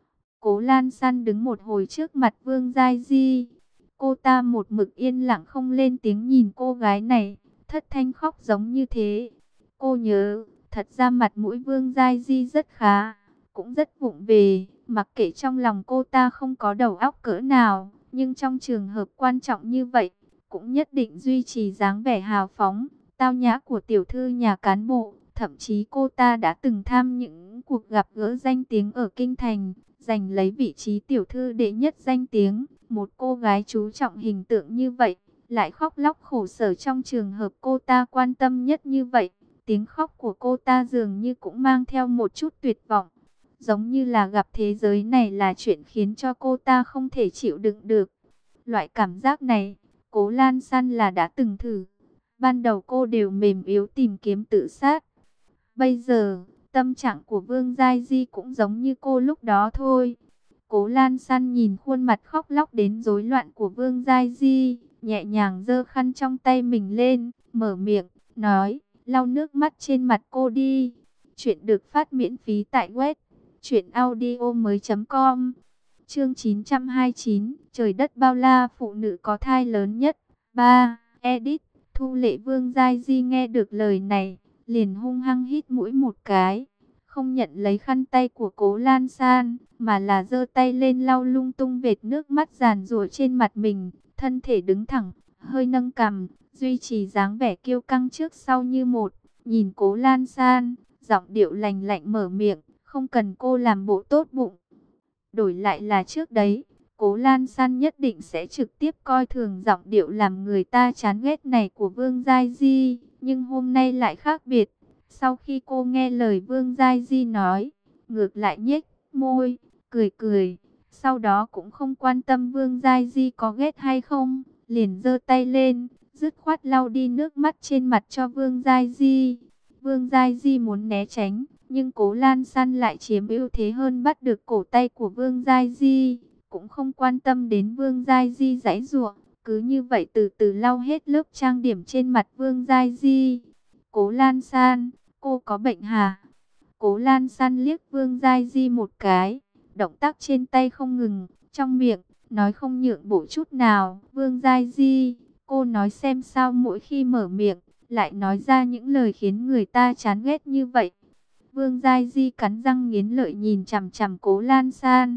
Cố Lan San đứng một hồi trước mặt Vương Giai Di. Cô ta một mực yên lặng không lên tiếng nhìn cô gái này, thất thanh khóc giống như thế. Cô nhớ, thật ra mặt mũi Vương Giai Di rất khá, cũng rất vụng về, mặc kệ trong lòng cô ta không có đầu óc cỡ nào. Nhưng trong trường hợp quan trọng như vậy, cũng nhất định duy trì dáng vẻ hào phóng, tao nhã của tiểu thư nhà cán bộ. Thậm chí cô ta đã từng tham những cuộc gặp gỡ danh tiếng ở Kinh Thành, giành lấy vị trí tiểu thư đệ nhất danh tiếng. Một cô gái chú trọng hình tượng như vậy, lại khóc lóc khổ sở trong trường hợp cô ta quan tâm nhất như vậy. Tiếng khóc của cô ta dường như cũng mang theo một chút tuyệt vọng. Giống như là gặp thế giới này là chuyện khiến cho cô ta không thể chịu đựng được. Loại cảm giác này, Cố Lan San là đã từng thử. Ban đầu cô đều mềm yếu tìm kiếm tự sát. Bây giờ, tâm trạng của Vương Giai Di cũng giống như cô lúc đó thôi. Cố Lan San nhìn khuôn mặt khóc lóc đến rối loạn của Vương Giai Di, nhẹ nhàng giơ khăn trong tay mình lên, mở miệng, nói, lau nước mắt trên mặt cô đi. Chuyện được phát miễn phí tại web truyện audio mới.com. Chương chín trăm hai mươi chín, trời đất bao la, phụ nữ có thai lớn nhất. Ba. Edit. Thu Lệ. Vương Giai Di nghe được lời này, liền hung hăng hít mũi một cái, không nhận lấy khăn tay của Cố Lan San, mà là giơ tay lên lau lung tung vệt nước mắt giàn giụa trên mặt mình, thân thể đứng thẳng, hơi nâng cằm, duy trì dáng vẻ kiêu căng trước sau như một, nhìn Cố Lan San, giọng điệu lành lạnh mở miệng, không cần cô làm bộ tốt bụng. Đổi lại là trước đấy, Cố Lan San nhất định sẽ trực tiếp coi thường giọng điệu làm người ta chán ghét này của Vương Giai Di, nhưng hôm nay lại khác biệt. Sau khi cô nghe lời Vương Giai Di nói, ngược lại nhếch môi, cười cười, sau đó cũng không quan tâm Vương Giai Di có ghét hay không, liền giơ tay lên, dứt khoát lau đi nước mắt trên mặt cho Vương Giai Di. Vương Giai Di muốn né tránh, nhưng Cố Lan San lại chiếm ưu thế hơn, bắt được cổ tay của Vương Giai Di, cũng không quan tâm đến Vương Giai Di giãy giụa, cứ như vậy từ từ lau hết lớp trang điểm trên mặt Vương Giai Di. Cố Lan San, cô có bệnh hả? Cố Lan San liếc Vương Giai Di một cái, động tác trên tay không ngừng, trong miệng nói không nhượng bộ chút nào. Vương Giai Di, cô nói xem sao mỗi khi mở miệng lại nói ra những lời khiến người ta chán ghét như vậy. Vương Giai Di cắn răng nghiến lợi nhìn chằm chằm Cố Lan San.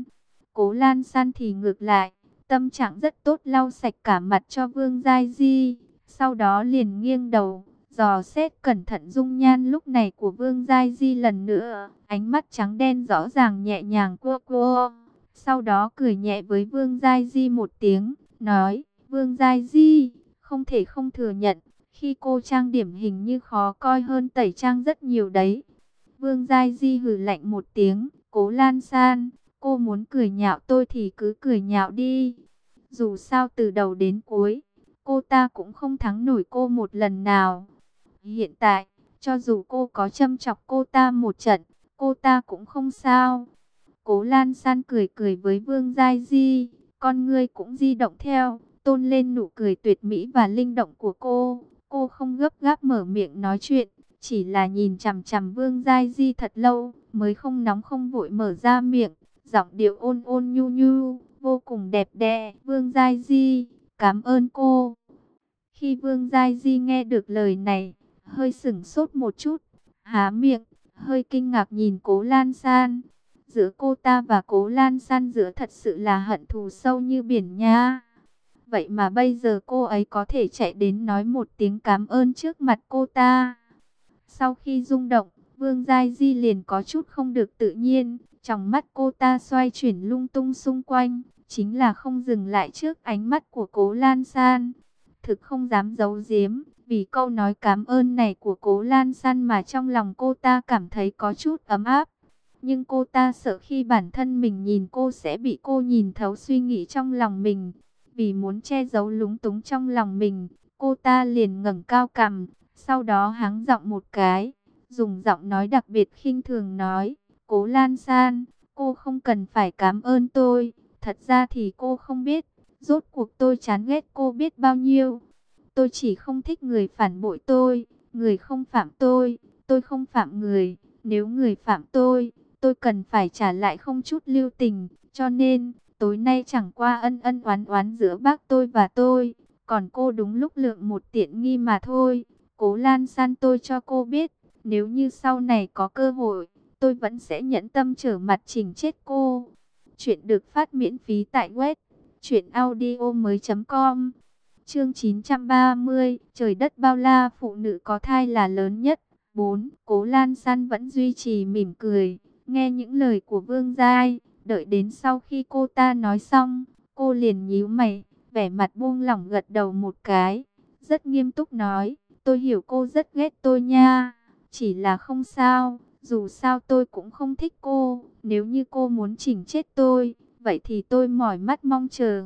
Cố Lan San thì ngược lại, tâm trạng rất tốt, lau sạch cả mặt cho Vương Giai Di. Sau đó liền nghiêng đầu, dò xét cẩn thận dung nhan lúc này của Vương Giai Di lần nữa. Ánh mắt trắng đen rõ ràng nhẹ nhàng cua cua. Sau đó cười nhẹ với Vương Giai Di một tiếng, nói, Vương Giai Di, không thể không thừa nhận, khi cô trang điểm hình như khó coi hơn tẩy trang rất nhiều đấy. Vương Giai Di hừ lạnh một tiếng, Cố Lan San, cô muốn cười nhạo tôi thì cứ cười nhạo đi. Dù sao từ đầu đến cuối, cô ta cũng không thắng nổi cô một lần nào. Hiện tại, cho dù cô có châm chọc cô ta một trận, cô ta cũng không sao. Cố Lan San cười cười với Vương Giai Di, con ngươi cũng di động theo, tôn lên nụ cười tuyệt mỹ và linh động của cô. Cô không gấp gáp mở miệng nói chuyện, chỉ là nhìn chằm chằm Vương Giai Di thật lâu, mới không nóng không vội mở ra miệng, giọng điệu ôn ôn nhu nhu, vô cùng đẹp đẽ. Vương Giai Di, cảm ơn cô. Khi Vương Giai Di nghe được lời này, hơi sửng sốt một chút, há miệng, hơi kinh ngạc nhìn Cố Lan San. Giữa cô ta và Cố Lan San giữa thật sự là hận thù sâu như biển nha. Vậy mà bây giờ cô ấy có thể chạy đến nói một tiếng cảm ơn trước mặt cô ta. Sau khi rung động, Vương Giai Di liền có chút không được tự nhiên. Trong mắt cô ta xoay chuyển lung tung xung quanh, chính là không dừng lại trước ánh mắt của Cố Lan San. Thực không dám giấu giếm, vì câu nói cảm ơn này của Cố Lan San mà trong lòng cô ta cảm thấy có chút ấm áp. Nhưng cô ta sợ khi bản thân mình nhìn cô sẽ bị cô nhìn thấu suy nghĩ trong lòng mình. Vì muốn che giấu lúng túng trong lòng mình, cô ta liền ngẩng cao cằm, sau đó hắng giọng một cái, dùng giọng nói đặc biệt khinh thường nói, Cố Lan San, cô không cần phải cảm ơn tôi, thật ra thì cô không biết, rốt cuộc tôi chán ghét cô biết bao nhiêu. Tôi chỉ không thích người phản bội tôi, người không phạm tôi, tôi không phạm người, nếu người phạm tôi, tôi cần phải trả lại không chút lưu tình, cho nên, tối nay chẳng qua ân ân oán oán giữa bác tôi và tôi, còn cô đúng lúc lượng một tiện nghi mà thôi. Cố Lan San, tôi cho cô biết, nếu như sau này có cơ hội, tôi vẫn sẽ nhẫn tâm trở mặt chỉnh chết cô. Chuyện được phát miễn phí tại web truyệnaudiomoi chấm com. Chương chín trăm ba mươi, trời đất bao la, phụ nữ có thai là lớn nhất. bốn. Cố Lan San vẫn duy trì mỉm cười, nghe những lời của Vương Giai. Đợi đến sau khi cô ta nói xong, cô liền nhíu mày, vẻ mặt buông lỏng gật đầu một cái, rất nghiêm túc nói, tôi hiểu cô rất ghét tôi nha, chỉ là không sao, dù sao tôi cũng không thích cô, nếu như cô muốn chỉnh chết tôi, vậy thì tôi mỏi mắt mong chờ.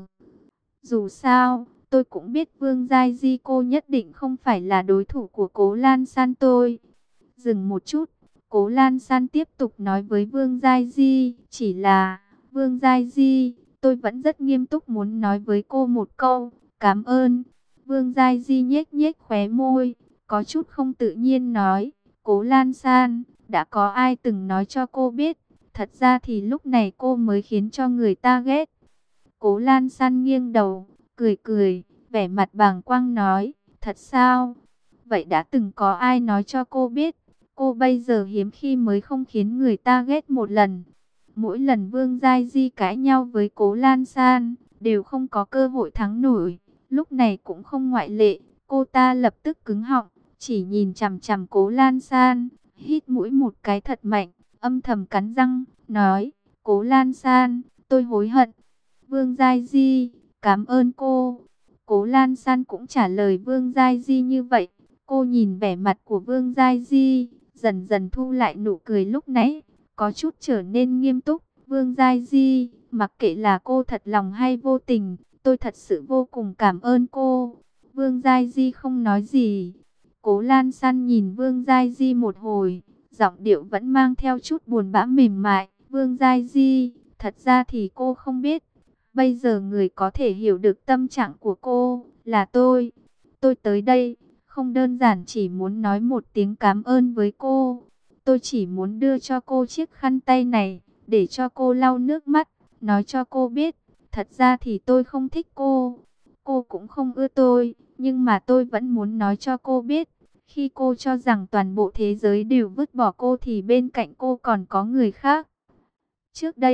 Dù sao, tôi cũng biết Vương Giai Di cô nhất định không phải là đối thủ của Cố Lan San tôi. Dừng một chút, Cố Lan San tiếp tục nói với Vương Giai Di, chỉ là, Vương Giai Di, tôi vẫn rất nghiêm túc muốn nói với cô một câu, cảm ơn. Vương Giai Di nhếch nhếch khóe môi, có chút không tự nhiên nói, Cố Lan San, đã có ai từng nói cho cô biết, thật ra thì lúc này cô mới khiến cho người ta ghét. Cố Lan San nghiêng đầu, cười cười, vẻ mặt bàng quang nói, thật sao? Vậy đã từng có ai nói cho cô biết, cô bây giờ hiếm khi mới không khiến người ta ghét một lần. Mỗi lần Vương Giai Di cãi nhau với Cố Lan San, đều không có cơ hội thắng nổi. Lúc này cũng không ngoại lệ, cô ta lập tức cứng họng, chỉ nhìn chằm chằm Cố Lan San, hít mũi một cái thật mạnh, âm thầm cắn răng, nói, Cố Lan San, tôi hối hận. Vương Giai Di, cảm ơn cô. Cố Lan San cũng trả lời Vương Giai Di như vậy. Cô nhìn vẻ mặt của Vương Giai Di, dần dần thu lại nụ cười lúc nãy, có chút trở nên nghiêm túc. Vương Giai Di, mặc kệ là cô thật lòng hay vô tình, tôi thật sự vô cùng cảm ơn cô. Vương Giai Di không nói gì. Cố Lan San nhìn Vương Giai Di một hồi, giọng điệu vẫn mang theo chút buồn bã mềm mại. Vương Giai Di, thật ra thì cô không biết, bây giờ người có thể hiểu được tâm trạng của cô là tôi. Tôi tới đây không đơn giản chỉ muốn nói một tiếng cảm ơn với cô. Tôi chỉ muốn đưa cho cô chiếc khăn tay này, để cho cô lau nước mắt, nói cho cô biết, thật ra thì tôi không thích cô. Cô cũng không ưa tôi, nhưng mà tôi vẫn muốn nói cho cô biết, khi cô cho rằng toàn bộ thế giới đều vứt bỏ cô thì bên cạnh cô còn có người khác. Trước đây,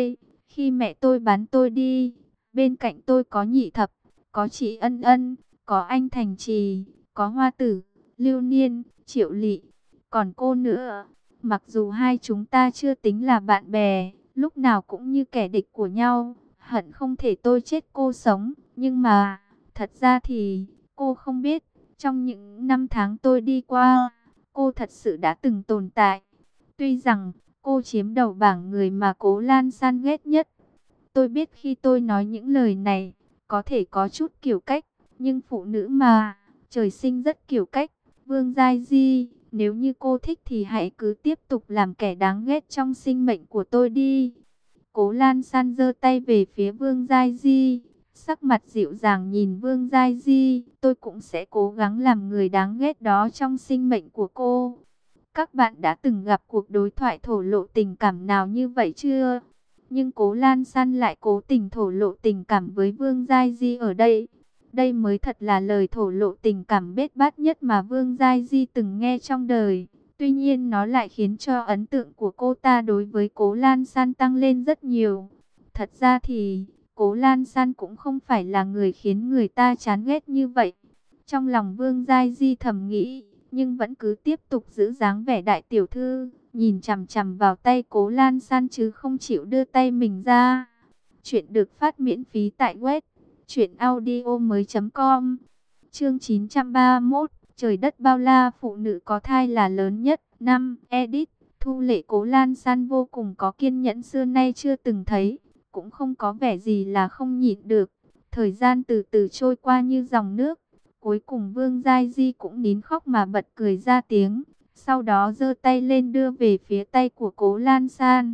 Khi mẹ tôi bán tôi đi, bên cạnh tôi có Nhị Thập, có chị Ân Ân, có anh Thành Trì, có Hoa Tử, Lưu Niên, Triệu Lị, còn cô nữa. Mặc dù hai chúng ta chưa tính là bạn bè, lúc nào cũng như kẻ địch của nhau, hận không thể tôi chết cô sống. Nhưng mà, thật ra thì, cô không biết, trong những năm tháng tôi đi qua, cô thật sự đã từng tồn tại. Tuy rằng, cô chiếm đầu bảng người mà Cố Lan San ghét nhất. Tôi biết khi tôi nói những lời này, có thể có chút kiểu cách, nhưng phụ nữ mà, trời sinh rất kiểu cách. Vương Giai Di, nếu như cô thích thì hãy cứ tiếp tục làm kẻ đáng ghét trong sinh mệnh của tôi đi. Cố Lan San giơ tay về phía Vương Giai Di, sắc mặt dịu dàng nhìn Vương Giai Di. Tôi cũng sẽ cố gắng làm người đáng ghét đó trong sinh mệnh của cô. Các bạn đã từng gặp cuộc đối thoại thổ lộ tình cảm nào như vậy chưa? Nhưng Cố Lan San lại cố tình thổ lộ tình cảm với Vương Giai Di ở đây. Đây mới thật là lời thổ lộ tình cảm bết bát nhất mà Vương Giai Di từng nghe trong đời. Tuy nhiên nó lại khiến cho ấn tượng của cô ta đối với Cố Lan San tăng lên rất nhiều. Thật ra thì, Cố Lan San cũng không phải là người khiến người ta chán ghét như vậy. Trong lòng Vương Giai Di thầm nghĩ, nhưng vẫn cứ tiếp tục giữ dáng vẻ đại tiểu thư, nhìn chằm chằm vào tay Cố Lan San chứ không chịu đưa tay mình ra. Chuyện được phát miễn phí tại web truyện audio mới chấm com. Chương chín trăm ba mươi mốt, trời đất bao la, phụ nữ có thai là lớn nhất. Năm, edit, Thu Lệ. Cố Lan San vô cùng có kiên nhẫn xưa nay chưa từng thấy, cũng không có vẻ gì là không nhịn được. Thời gian từ từ trôi qua như dòng nước. Cuối cùng Vương Giai Di cũng nín khóc mà bật cười ra tiếng. Sau đó giơ tay lên đưa về phía tay của Cố Lan San.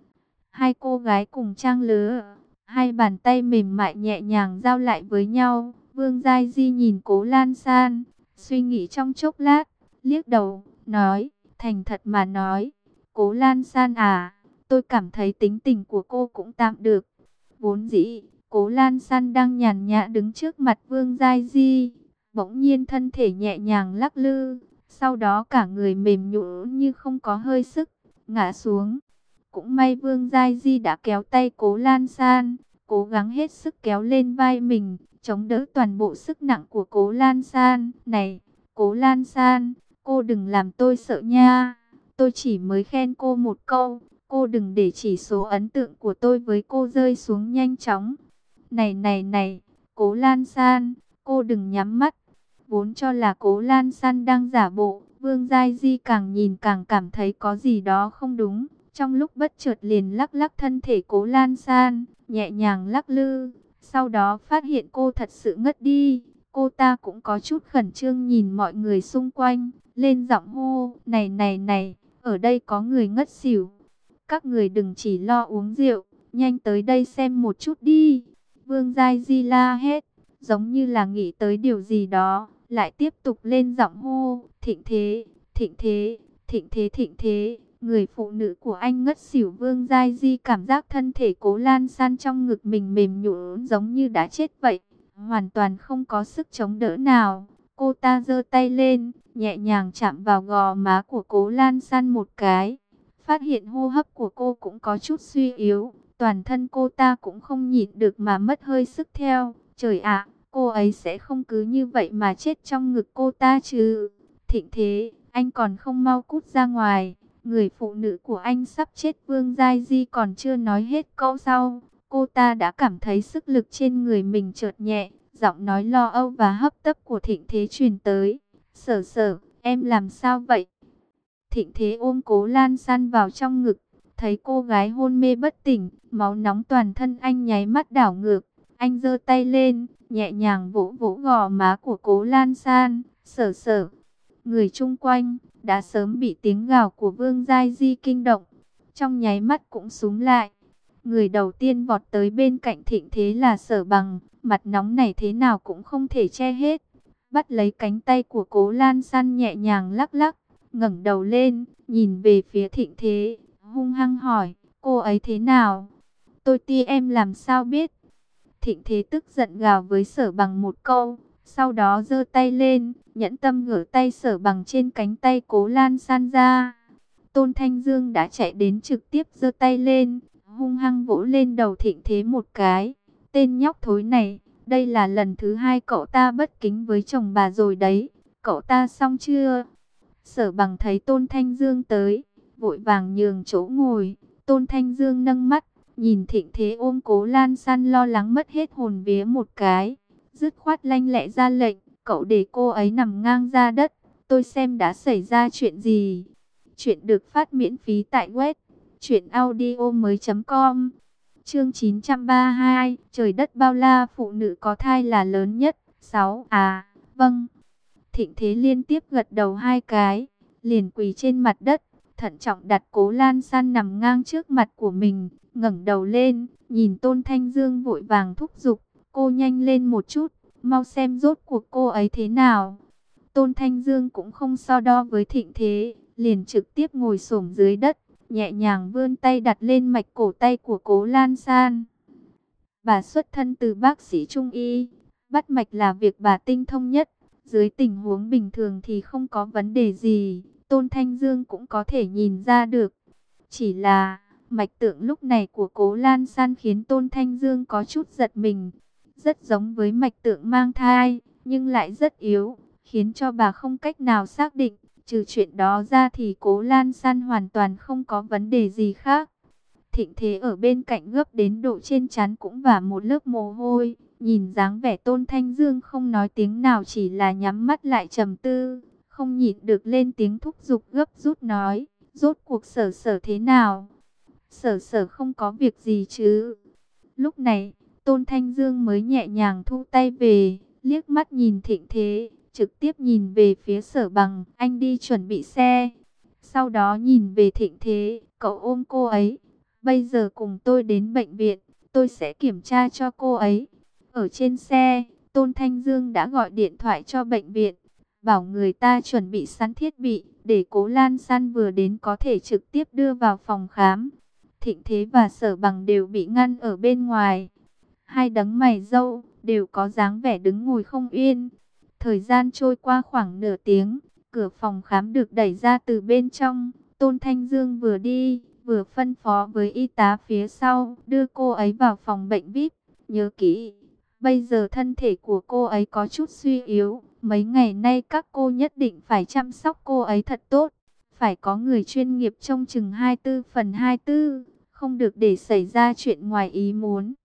Hai cô gái cùng trang lứa, hai bàn tay mềm mại nhẹ nhàng giao lại với nhau. Vương Giai Di nhìn Cố Lan San, suy nghĩ trong chốc lát, liếc đầu, nói, thành thật mà nói, Cố Lan San à, tôi cảm thấy tính tình của cô cũng tạm được. Vốn dĩ, Cố Lan San đang nhàn nhã đứng trước mặt Vương Giai Di, bỗng nhiên thân thể nhẹ nhàng lắc lư, sau đó cả người mềm nhũn như không có hơi sức, ngã xuống. Cũng may Vương Giai Di đã kéo tay Cố Lan San, cố gắng hết sức kéo lên vai mình, chống đỡ toàn bộ sức nặng của Cố Lan San. Này, Cố Lan San, cô đừng làm tôi sợ nha. Tôi chỉ mới khen cô một câu, cô đừng để chỉ số ấn tượng của tôi với cô rơi xuống nhanh chóng. Này này này, Cố Lan San, cô đừng nhắm mắt. Vốn cho là Cố Lan San đang giả bộ, Vương Giai Di càng nhìn càng cảm thấy có gì đó không đúng. Trong lúc bất chợt liền lắc lắc thân thể Cố Lan San, nhẹ nhàng lắc lư. Sau đó phát hiện cô thật sự ngất đi. Cô ta cũng có chút khẩn trương nhìn mọi người xung quanh, lên giọng hô, này này này, ở đây có người ngất xỉu. Các người đừng chỉ lo uống rượu, nhanh tới đây xem một chút đi. Vương Giai Di la hét, giống như là nghĩ tới điều gì đó, lại tiếp tục lên giọng hô, thịnh thế, thịnh thế, thịnh thế, thịnh thế. Người phụ nữ của anh ngất xỉu. Vương Giai Di cảm giác thân thể Cố Lan San trong ngực mình mềm nhũn giống như đã chết vậy, hoàn toàn không có sức chống đỡ nào. Cô ta giơ tay lên, nhẹ nhàng chạm vào gò má của Cố Lan San một cái, phát hiện hô hấp của cô cũng có chút suy yếu, toàn thân cô ta cũng không nhịn được mà mất hơi sức theo. Trời ạ, cô ấy sẽ không cứ như vậy mà chết trong ngực cô ta chứ? Thịnh thế, anh còn không mau cút ra ngoài. Người phụ nữ của anh sắp chết. Vương Giai Di còn chưa nói hết câu sau, cô ta đã cảm thấy sức lực trên người mình chợt nhẹ, giọng nói lo âu và hấp tấp của Thịnh Thế truyền tới. Sở sở, em làm sao vậy? Thịnh Thế ôm Cố Lan San vào trong ngực, thấy cô gái hôn mê bất tỉnh, máu nóng toàn thân anh nháy mắt đảo ngược. Anh giơ tay lên, nhẹ nhàng vỗ vỗ gò má của Cố Lan San. Sở sở, người chung quanh đã sớm bị tiếng gào của Vương Giai Di kinh động, trong nháy mắt cũng súng lại. Người đầu tiên vọt tới bên cạnh Thịnh Thế là Sở Bằng, mặt nóng này thế nào cũng không thể che hết. Bắt lấy cánh tay của Cố Lan San nhẹ nhàng lắc lắc, ngẩng đầu lên, nhìn về phía Thịnh Thế, hung hăng hỏi, cô ấy thế nào? Tôi ti em làm sao biết? Thịnh Thế tức giận gào với Sở Bằng một câu, sau đó giơ tay lên, nhẫn tâm gỡ tay Sở Bằng trên cánh tay Cố Lan San ra. Tôn Thanh Dương đã chạy đến trực tiếp giơ tay lên, hung hăng vỗ lên đầu Thịnh Thế một cái. Tên nhóc thối này, đây là lần thứ hai cậu ta bất kính với chồng bà rồi đấy. Cậu ta xong chưa? Sở Bằng thấy Tôn Thanh Dương tới, vội vàng nhường chỗ ngồi. Tôn Thanh Dương nâng mắt, nhìn Thịnh Thế ôm Cố Lan San lo lắng mất hết hồn vía một cái. Dứt khoát lanh lẹ ra lệnh, cậu để cô ấy nằm ngang ra đất. Tôi xem đã xảy ra chuyện gì. Chuyện được phát miễn phí tại web truyện audio mới chấm com. Chương chín trăm ba mươi hai, trời đất bao la, phụ nữ có thai là lớn nhất. sáu. À, vâng. Thịnh Thế liên tiếp gật đầu hai cái, liền quỳ trên mặt đất, thận trọng đặt Cố Lan San nằm ngang trước mặt của mình, ngẩng đầu lên, nhìn Tôn Thanh Dương vội vàng thúc giục, cô nhanh lên một chút, mau xem rốt cuộc cô ấy thế nào. Tôn Thanh Dương cũng không so đo với Thịnh Thế, liền trực tiếp ngồi xổm dưới đất, nhẹ nhàng vươn tay đặt lên mạch cổ tay của Cố Lan San. Bà xuất thân từ bác sĩ trung y, bắt mạch là việc bà tinh thông nhất. Dưới tình huống bình thường thì không có vấn đề gì, Tôn Thanh Dương cũng có thể nhìn ra được. Chỉ là mạch tượng lúc này của Cố Lan San khiến Tôn Thanh Dương có chút giật mình. Rất giống với mạch tượng mang thai, nhưng lại rất yếu, khiến cho bà không cách nào xác định. Trừ chuyện đó ra thì Cố Lan San hoàn toàn không có vấn đề gì khác. Thịnh Thế ở bên cạnh gấp đến độ trên trán cũng vả một lớp mồ hôi. Nhìn dáng vẻ Tôn Thanh Dương không nói tiếng nào, chỉ là nhắm mắt lại trầm tư. Không nhịn được lên tiếng thúc giục gấp rút nói, rốt cuộc Sở Sở thế nào? Sở Sở không có việc gì chứ? Lúc này, Tôn Thanh Dương mới nhẹ nhàng thu tay về, liếc mắt nhìn Thịnh Thế, trực tiếp nhìn về phía Sở Bằng, anh đi chuẩn bị xe. Sau đó nhìn về Thịnh Thế, cậu ôm cô ấy. Bây giờ cùng tôi đến bệnh viện, tôi sẽ kiểm tra cho cô ấy. Ở trên xe, Tôn Thanh Dương đã gọi điện thoại cho bệnh viện, bảo người ta chuẩn bị sẵn thiết bị, để Cố Lan San vừa đến có thể trực tiếp đưa vào phòng khám. Thịnh Thế và Sở Bằng đều bị ngăn ở bên ngoài. Hai đấng mày râu, đều có dáng vẻ đứng ngồi không yên. Thời gian trôi qua khoảng nửa tiếng, cửa phòng khám được đẩy ra từ bên trong. Tôn Thanh Dương vừa đi, vừa phân phó với y tá phía sau, đưa cô ấy vào phòng bệnh vi ai pi. Nhớ kỹ, bây giờ thân thể của cô ấy có chút suy yếu. Mấy ngày nay các cô nhất định phải chăm sóc cô ấy thật tốt. Phải có người chuyên nghiệp trông chừng hai mươi tư phần hai mươi tư, không được để xảy ra chuyện ngoài ý muốn.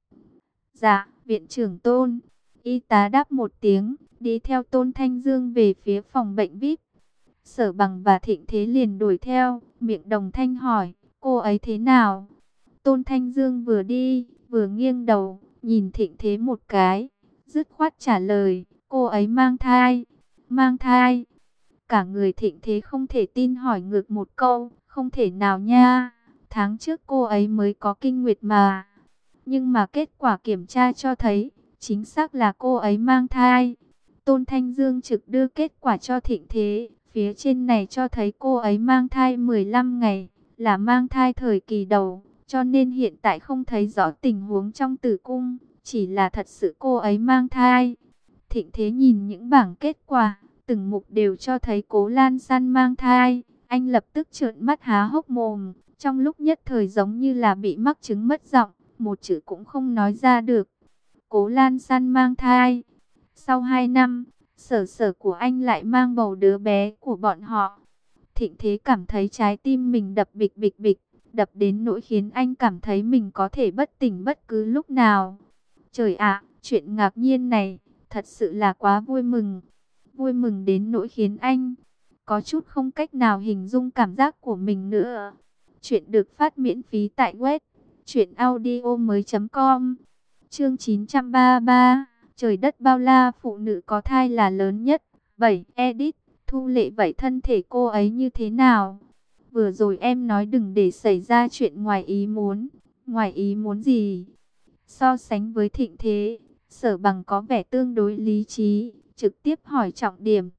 Dạ, viện trưởng Tôn. Y tá đáp một tiếng, đi theo Tôn Thanh Dương về phía phòng bệnh vi ai pi. Sở Bằng và Thịnh Thế liền đuổi theo, miệng đồng thanh hỏi, cô ấy thế nào? Tôn Thanh Dương vừa đi, vừa nghiêng đầu, nhìn Thịnh Thế một cái, dứt khoát trả lời, cô ấy mang thai. Mang thai? Cả người Thịnh Thế không thể tin hỏi ngược một câu, không thể nào nha, tháng trước cô ấy mới có kinh nguyệt mà. Nhưng mà kết quả kiểm tra cho thấy, chính xác là cô ấy mang thai. Tôn Thanh Dương trực đưa kết quả cho Thịnh Thế, phía trên này cho thấy cô ấy mang thai mười lăm ngày, là mang thai thời kỳ đầu, cho nên hiện tại không thấy rõ tình huống trong tử cung, chỉ là thật sự cô ấy mang thai. Thịnh Thế nhìn những bảng kết quả, từng mục đều cho thấy Cố Lan San mang thai, anh lập tức trợn mắt há hốc mồm, trong lúc nhất thời giống như là bị mắc chứng mất giọng, một chữ cũng không nói ra được. Cố Lan San mang thai. Sau hai năm, Sở Sở của anh lại mang bầu đứa bé của bọn họ. Thịnh Thế cảm thấy trái tim mình đập bịch bịch bịch, đập đến nỗi khiến anh cảm thấy mình có thể bất tỉnh bất cứ lúc nào. Trời ạ, chuyện ngạc nhiên này, thật sự là quá vui mừng. Vui mừng đến nỗi khiến anh có chút không cách nào hình dung cảm giác của mình nữa. Chuyện được phát miễn phí tại web truyện audio mới chấm com. Chương chín trăm ba mươi ba, trời đất bao la, phụ nữ có thai là lớn nhất. bảy. Edit, Thu Lệ, vậy thân thể cô ấy như thế nào? Vừa rồi em nói đừng để xảy ra chuyện ngoài ý muốn. Ngoài ý muốn gì? So sánh với Thịnh Thế, Sở Bằng có vẻ tương đối lý trí, trực tiếp hỏi trọng điểm.